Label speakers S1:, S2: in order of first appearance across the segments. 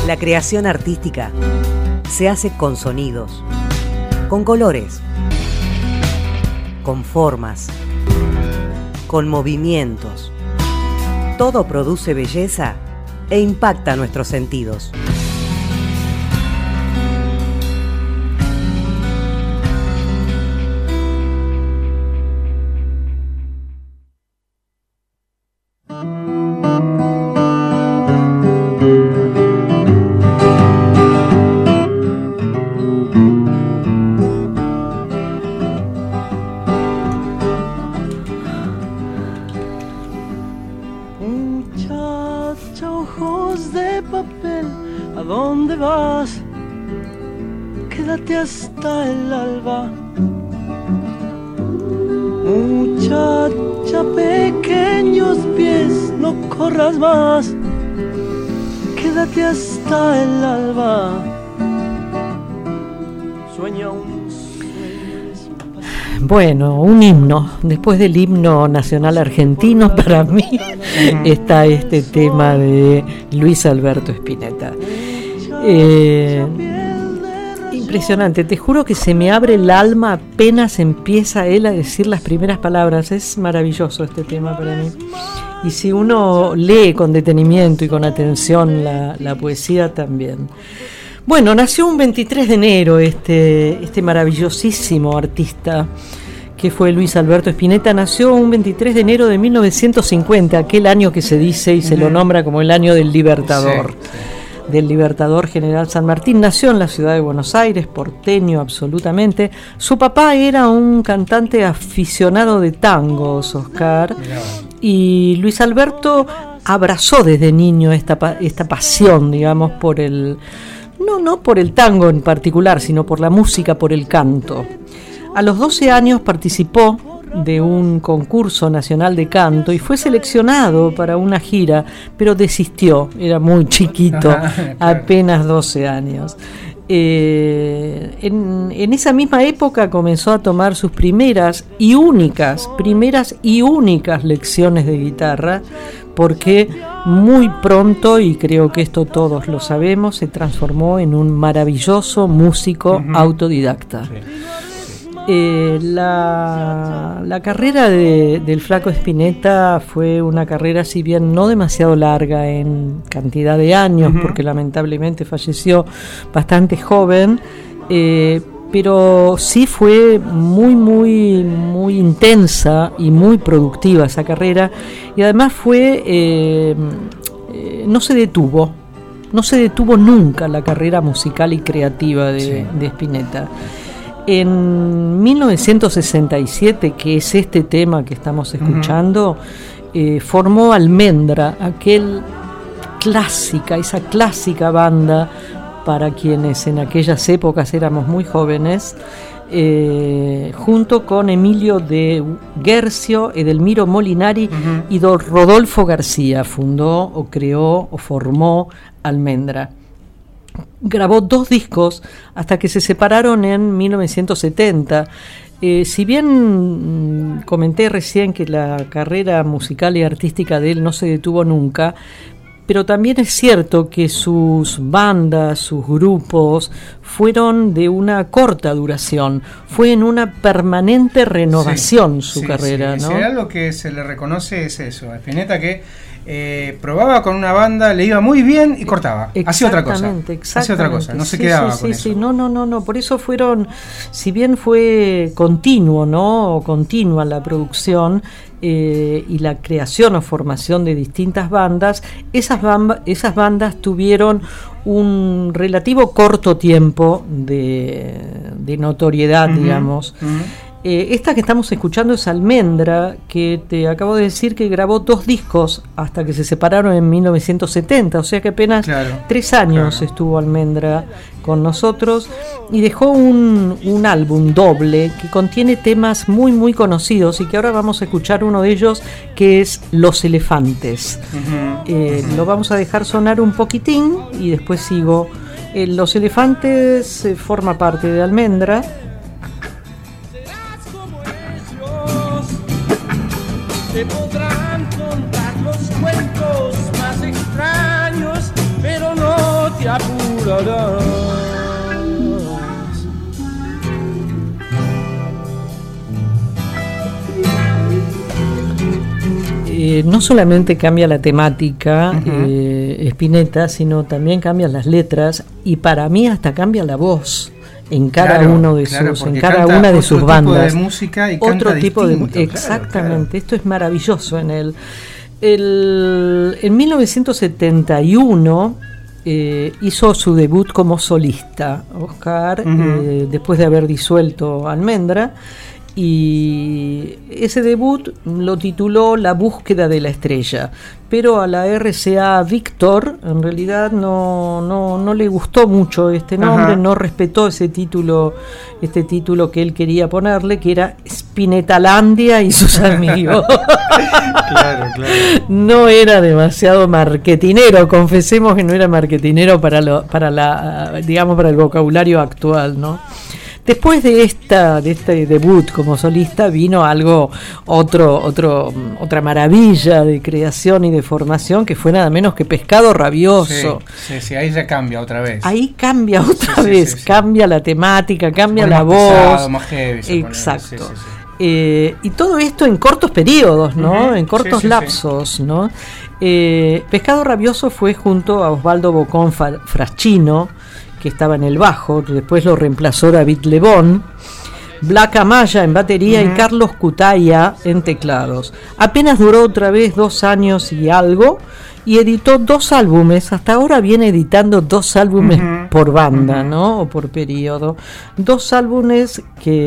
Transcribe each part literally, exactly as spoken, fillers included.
S1: La creación artística se hace con sonidos, con colores, con formas, con movimientos. Todo produce belleza e impacta nuestros sentidos.
S2: Hasta el alba, muchacha, pequeños pies, no corras más, quédate hasta el alba, sueña un sueño.
S3: Bueno, un himno. Después del himno nacional argentino, para mí está este tema de Luis Alberto Spinetta. Eh, Impresionante, te juro que se me abre el alma apenas empieza él a decir las primeras palabras. Es maravilloso este tema para mí. Y si uno lee con detenimiento y con atención la, la poesía también. Bueno, nació un veintitrés de enero este, este maravillosísimo artista que fue Luis Alberto Spinetta. Nació un veintitrés de enero de mil novecientos cincuenta, aquel año que se dice y se lo nombra como el año del Libertador. Sí, sí. Del Libertador General San Martín. Nació en la ciudad de Buenos Aires, porteño absolutamente. Su papá era un cantante aficionado de tangos, Oscar, y Luis Alberto abrazó desde niño esta, esta pasión, digamos, por el, no, no por el tango en particular, sino por la música, por el canto. A los doce años participó de un concurso nacional de canto y fue seleccionado para una gira, pero desistió, era muy chiquito, apenas doce años. Eh, en, en esa misma época comenzó a tomar sus primeras y únicas, primeras y únicas lecciones de guitarra, porque muy pronto, y creo que esto todos lo sabemos, se transformó en un maravilloso músico uh-huh. autodidacta. Sí. Eh, la, la carrera de, del Flaco Spinetta fue una carrera, si bien no demasiado larga en cantidad de años, uh-huh. porque lamentablemente falleció bastante joven, eh, pero sí fue muy, muy, muy intensa y muy productiva esa carrera, y además fue, eh, eh, no se detuvo, no se detuvo nunca la carrera musical y creativa de, sí. de Spinetta. En mil novecientos sesenta y siete, que es este tema que estamos escuchando, uh-huh. eh, formó Almendra, aquel clásica, esa clásica banda para quienes en aquellas épocas éramos muy jóvenes, eh, junto con Emilio de Guercio, Edelmiro Molinari uh-huh. y don Rodolfo García, fundó o creó o formó Almendra. Grabó dos discos hasta que se separaron en mil novecientos setenta. Eh, si bien comenté recién que la carrera musical y artística de él no se detuvo nunca, pero también es cierto que sus bandas, sus grupos, fueron de una corta duración. Fue en una permanente renovación sí, su sí, carrera,
S4: sí.
S3: ¿no?
S4: Si algo que se le reconoce es eso, a Spinetta, que Eh, probaba con una banda, le iba muy bien y cortaba, hacía otra cosa, hacía otra cosa, no se
S3: sí,
S4: quedaba
S3: sí,
S4: con
S3: sí,
S4: eso.
S3: Sí, no, no, no, no, por eso fueron, si bien fue continuo, ¿no? O continua la producción eh, y la creación o formación de distintas bandas, esas, bamba, esas bandas tuvieron un relativo corto tiempo de, de notoriedad, uh-huh, digamos. Uh-huh. Eh, esta que estamos escuchando es Almendra, que te acabo de decir que grabó dos discos hasta que se separaron en mil novecientos setenta, o sea que apenas claro, tres años claro. estuvo Almendra con nosotros, y dejó un, un álbum doble que contiene temas muy muy conocidos y que ahora vamos a escuchar uno de ellos, que es Los Elefantes. Uh-huh, eh, uh-huh. Lo vamos a dejar sonar un poquitín y después sigo. Eh, Los Elefantes eh, forma parte de Almendra.
S2: Te podrán contar los cuentos más extraños, pero no te durarás.
S3: Eh, no solamente cambia la temática, uh-huh. eh, Spinetta, sino también cambian las letras y para mí hasta cambia la voz en cada
S4: claro,
S3: uno de
S4: claro,
S3: sus en cada una de sus bandas.
S4: De música y
S3: otro
S4: canta
S3: tipo
S4: distinto,
S3: de exactamente,
S4: claro, claro.
S3: Esto es maravilloso en él. El, en mil novecientos setenta y uno eh, hizo su debut como solista, Oscar, uh-huh. eh, después de haber disuelto Almendra. Y ese debut lo tituló La búsqueda de la estrella, pero a la R C A Víctor en realidad no, no, no le gustó mucho este nombre. Ajá. No respetó ese título, este título que él quería ponerle, que era Spinetalandia y sus amigos.
S4: Claro, claro.
S3: No era demasiado marketinero, confesemos que no era marketinero para lo, para la, digamos, para el vocabulario actual, ¿no? Después de esta de este debut como solista vino algo otro otro otra maravilla de creación y de formación, que fue nada menos que Pescado Rabioso.
S4: Sí, sí, sí, ahí ya cambia otra vez.
S3: Ahí cambia otra
S4: sí,
S3: vez,
S4: sí, sí, sí.
S3: Cambia la temática, cambia la
S4: más
S3: voz.
S4: Pesado, más heavy,
S3: exacto.
S4: Sí, sí, sí.
S3: Eh, y todo esto en cortos periodos, ¿no? Uh-huh. En cortos sí, sí, lapsos, sí. ¿no? Eh, Pescado Rabioso fue junto a Osvaldo Bocón Fraschino, que estaba en el bajo, después lo reemplazó David Lebón, Black Amaya en batería uh-huh. y Carlos Cutaya en teclados. Apenas duró otra vez dos años y algo, y editó dos álbumes. Hasta ahora viene editando dos álbumes uh-huh. por banda, uh-huh. ¿no? O por periodo. Dos álbumes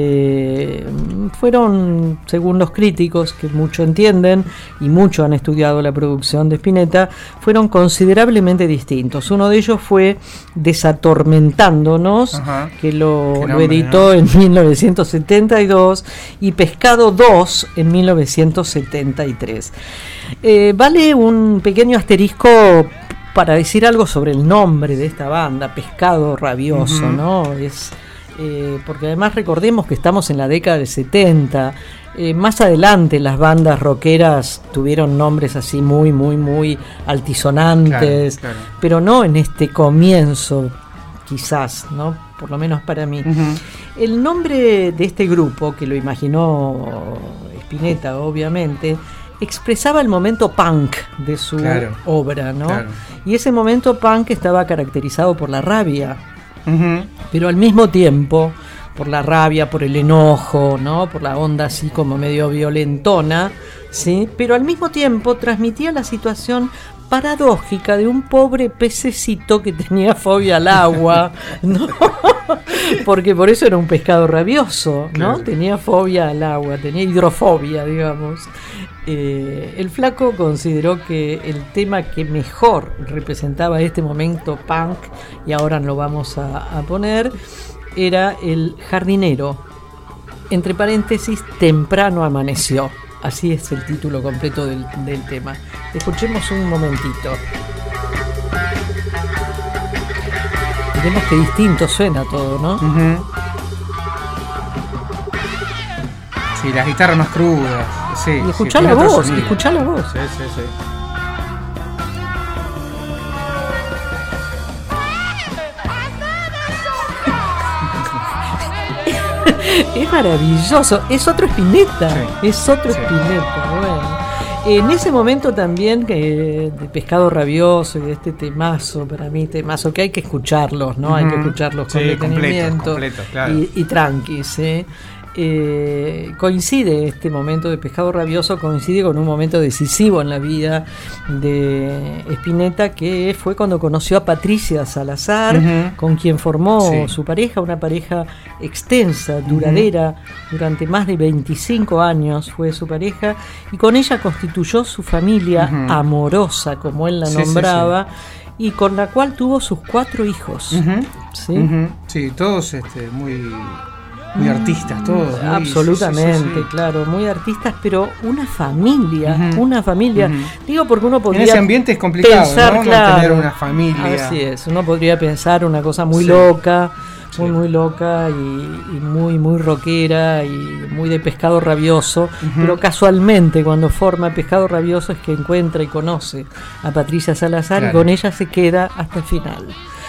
S3: que fueron, según los críticos, que mucho entienden y mucho han estudiado la producción de Spinetta, fueron considerablemente distintos. Uno de ellos fue Desatormentándonos, uh-huh. que lo, nombre, lo editó, ¿no?, en mil novecientos setenta y dos, y Pescado dos en mil novecientos setenta y tres. Eh, vale un pequeño asterisco para decir algo sobre el nombre de esta banda, Pescado Rabioso, uh-huh. ¿no? Es eh, porque además recordemos que estamos en la década del setenta. Eh, más adelante las bandas rockeras tuvieron nombres así muy, muy, muy altisonantes, claro, claro. pero no en este comienzo, quizás, ¿no? Por lo menos para mí. Uh-huh. El nombre de este grupo, que lo imaginó Spinetta, obviamente, expresaba el momento punk de su claro, obra, ¿no? Claro. Y ese momento punk estaba caracterizado por la rabia, uh-huh. pero al mismo tiempo por la rabia, por el enojo, ¿no? Por la onda así como medio violentona, ¿sí? Pero al mismo tiempo transmitía la situación paradójica de un pobre pececito que tenía fobia al agua, ¿no? Porque por eso era un pescado rabioso, ¿no? Claro. Tenía fobia al agua, tenía hidrofobia, digamos. Eh, el flaco consideró que el tema que mejor representaba este momento punk, y ahora lo vamos a, a poner, era El jardinero, entre paréntesis, temprano amaneció. Así es el título completo del, del tema. Escuchemos un momentito. Vemos que distinto suena todo, ¿no?
S4: Uh-huh. Sí, las guitarras más crudas. Sí,
S3: y escuchá sí, la voz, escuchá la voz.
S4: Sí, sí, sí.
S3: Es maravilloso, es otro Spinetta, sí, es otro sí. Spinetta, bueno. En ese momento también que de Pescado Rabioso y de este temazo, para mí temazo, que hay que escucharlos, ¿no? Uh-huh. Hay que escucharlos con sí, detenimiento completo, completo, claro. y, y tranqui, ¿sí? Eh, coincide este momento de Pescado Rabioso, coincide con un momento decisivo en la vida de Spinetta, que fue cuando conoció a Patricia Salazar, uh-huh. con quien formó sí. su pareja, una pareja extensa, duradera, uh-huh. durante más de veinticinco años fue su pareja, y con ella constituyó su familia uh-huh. amorosa, como él la sí, nombraba, sí, sí. y con la cual tuvo sus cuatro hijos. Uh-huh. ¿Sí?
S4: Uh-huh. Sí, todos este, muy... muy artistas todos, muy,
S3: absolutamente, sí, sí, sí. claro, muy artistas, pero una familia, uh-huh. una familia, uh-huh. digo porque uno podría
S4: en ese ambiente es complicado,
S3: pensar,
S4: ¿no?
S3: Claro,
S4: no tener una familia.
S3: Así es, uno podría pensar una cosa muy sí. loca, muy sí. muy loca y, y muy muy rockera y muy de Pescado Rabioso, uh-huh. pero casualmente cuando forma Pescado Rabioso es que encuentra y conoce a Patricia Salazar, claro. y con ella se queda hasta el final.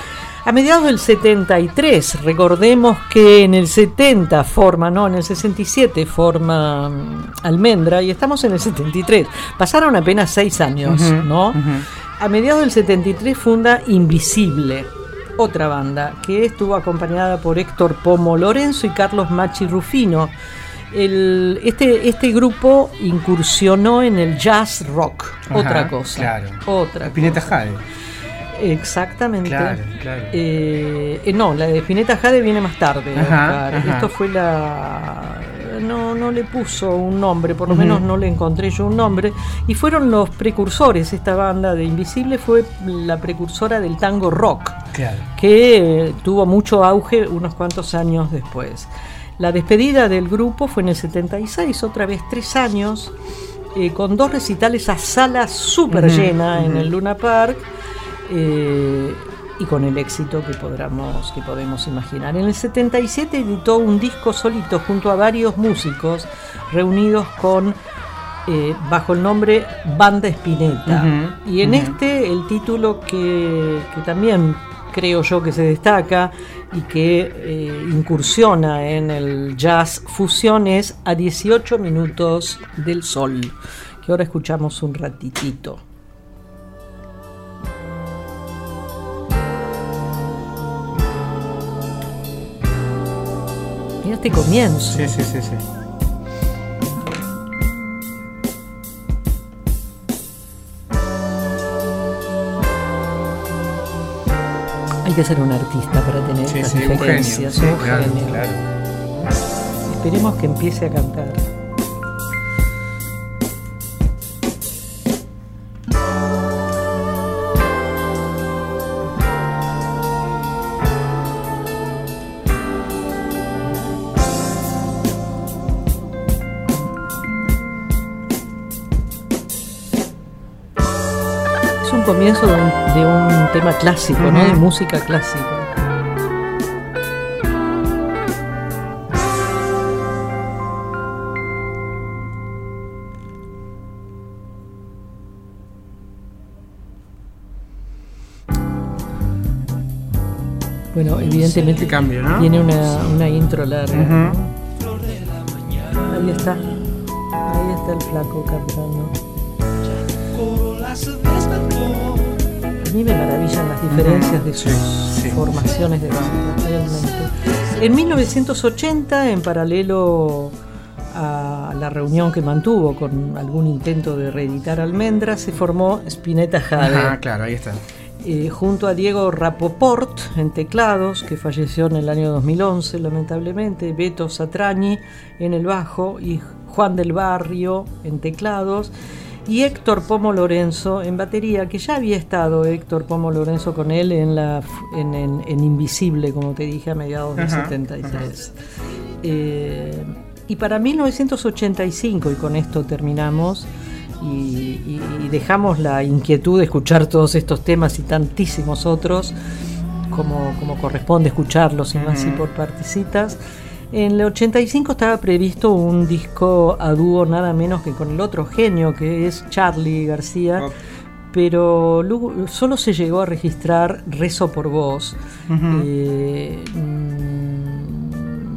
S3: A mediados del setenta y tres, recordemos que en el setenta forma, no, en el sesenta y siete forma um, Almendra y estamos en el setenta y tres. Pasaron apenas seis años, uh-huh, ¿no? Uh-huh. A mediados del setenta y tres funda Invisible, otra banda que estuvo acompañada por Héctor Pomo Lorenzo y Carlos Machi Rufino. El, este, este grupo incursionó en el jazz rock, ajá, otra cosa.
S4: Claro.
S3: Otra
S4: Spinetta Jade.
S3: Exactamente.
S4: Claro, claro.
S3: Eh, eh, no, la de Spinetta Jade viene más tarde.
S4: Ajá, ajá.
S3: Esto fue la... No, no le puso un nombre, por lo uh-huh. menos no le encontré yo un nombre. Y fueron los precursores, esta banda de Invisible fue la precursora del tango rock,
S4: claro,
S3: que eh, tuvo mucho auge unos cuantos años después. La despedida del grupo fue en el setenta y seis, otra vez tres años, eh, con dos recitales a sala súper uh-huh, llena uh-huh. en el Luna Park. Eh, y con el éxito que podamos, que podemos imaginar. En el setenta y siete editó un disco solito junto a varios músicos reunidos con eh, bajo el nombre Banda Spinetta. Uh-huh, y en uh-huh. este el título que, que también creo yo que se destaca y que eh, incursiona en el jazz fusión es A dieciocho minutos del sol, que ahora escuchamos un ratitito. Mira este comienzo.
S4: Sí, sí, sí, sí.
S3: Hay que ser un artista para tener
S4: sí,
S3: estas
S4: sí,
S3: diferencias.
S4: Un genio,
S3: un
S4: sí, claro,
S3: genio.
S4: Claro.
S3: Esperemos que empiece a cantar. Comienzo de un, de un tema clásico, uh-huh. ¿no? De música clásica. Bueno, evidentemente
S4: sí, cambio, ¿no?
S3: Tiene una, una intro larga,
S4: uh-huh.
S3: ¿no? Ahí está, ahí está el flaco cantando. A mí me maravillan las diferencias de sus sí, sí. formaciones de banda, realmente. En mil novecientos ochenta, en paralelo a la reunión que mantuvo con algún intento de reeditar Almendra, se formó Spinetta Jade.
S4: Ah, claro, ahí está.
S3: Eh, junto a Diego Rapoport en teclados, que falleció en el año dos mil once, lamentablemente, Beto Satrañi en el bajo y Juan del Barrio en teclados. Y Héctor Pomo Lorenzo en batería, que ya había estado Héctor Pomo Lorenzo con él en la en, en, en Invisible, como te dije, a mediados del uh-huh, setenta y tres. Uh-huh. Eh, y para mil novecientos ochenta y cinco, y con esto terminamos, y, y, y dejamos la inquietud de escuchar todos estos temas y tantísimos otros, como, como corresponde escucharlos, y más uh-huh. y por partecitas. En el ochenta y cinco estaba previsto un disco a dúo nada menos que con el otro genio que es Charly García, oh. pero luego solo se llegó a registrar Rezo por Vos. Uh-huh. Eh, mmm,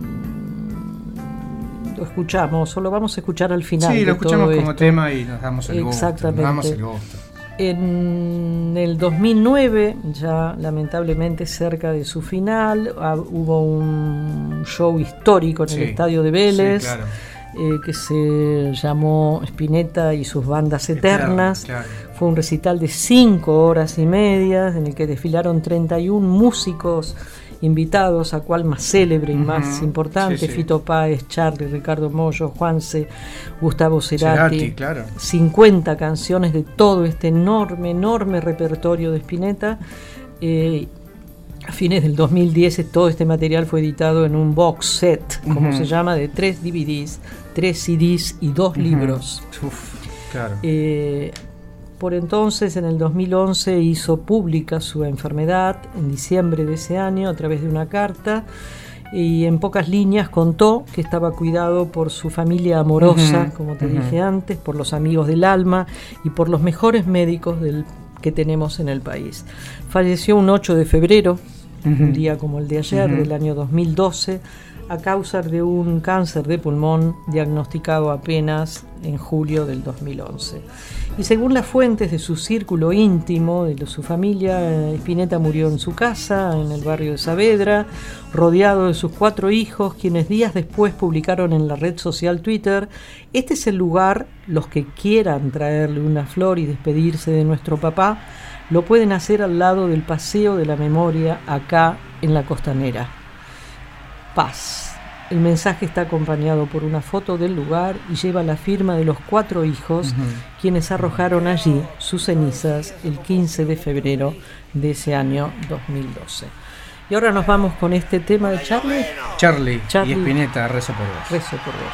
S3: lo escuchamos, solo vamos a escuchar al final.
S4: Sí, lo escuchamos como
S3: esto.
S4: Tema y nos damos el
S3: Exactamente.
S4: gusto. Nos damos el gusto.
S3: En el dos mil nueve, ya lamentablemente cerca de su final, hubo un show histórico en sí, el Estadio de Vélez, sí, claro. eh, que se llamó Spinetta y sus bandas eternas. Claro, claro. Fue un recital de cinco horas y media en el que desfilaron treinta y uno músicos invitados, a cual más célebre y uh-huh. más importante, sí, sí. Fito Páez, Charly, Ricardo Mollo, Juanse, Gustavo Cerati,
S4: Cerati, claro.
S3: cincuenta canciones de todo este enorme, enorme repertorio de Spinetta. Eh, a fines del dos mil diez todo este material fue editado en un box set, como uh-huh. se llama, de tres D V Ds, tres C Ds y dos uh-huh. libros.
S4: Uf, claro.
S3: Eh, Por entonces, en el dos mil once, hizo pública su enfermedad en diciembre de ese año a través de una carta, y en pocas líneas contó que estaba cuidado por su familia amorosa, uh-huh, como te uh-huh. dije antes, por los amigos del alma y por los mejores médicos del, que tenemos en el país. Falleció un ocho de febrero uh-huh. un día como el de ayer, uh-huh. del año dos mil doce, a causa de un cáncer de pulmón diagnosticado apenas en julio del dos mil once. Y según las fuentes de su círculo íntimo, de su familia, Spinetta murió en su casa, en el barrio de Saavedra, rodeado de sus cuatro hijos, quienes días después publicaron en la red social Twitter: este es el lugar, los que quieran traerle una flor y despedirse de nuestro papá, lo pueden hacer al lado del Paseo de la Memoria, acá en la Costanera. Paz. El mensaje está acompañado por una foto del lugar y lleva la firma de los cuatro hijos, uh-huh. quienes arrojaron allí sus cenizas el quince de febrero de ese año dos mil doce. Y ahora nos vamos con este tema de Charlie.
S4: Charlie, Charlie y Spinetta, Rezo por vos.
S3: Rezo por vos.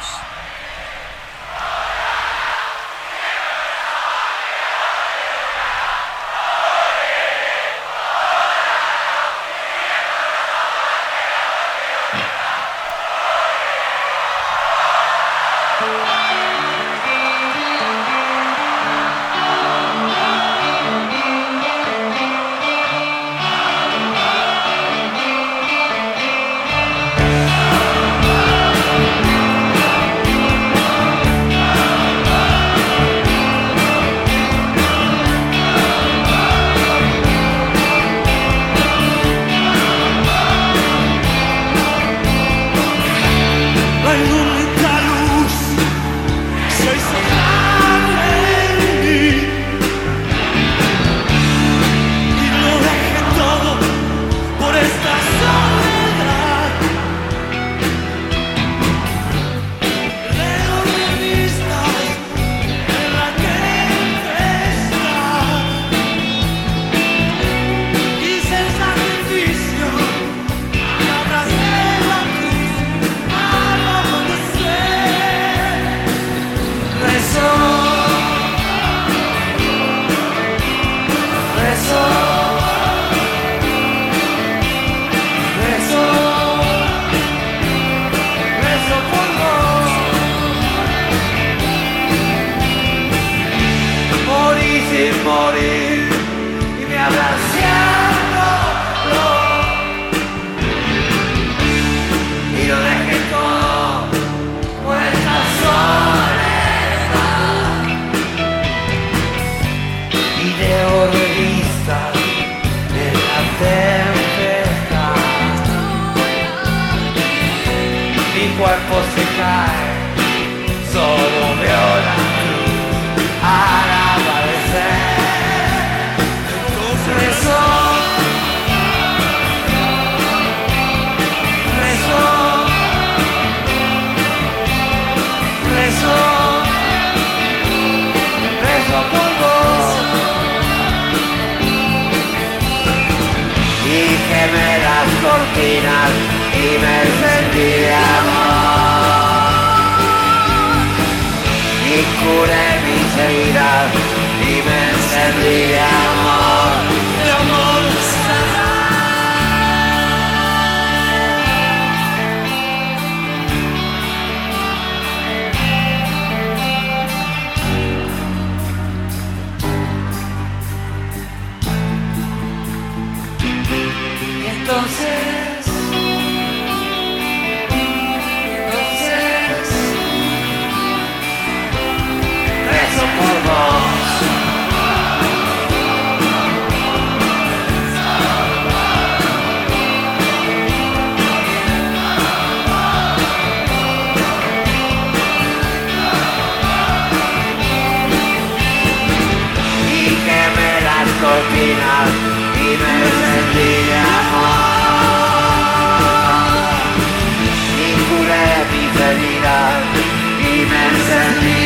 S5: Y me encendí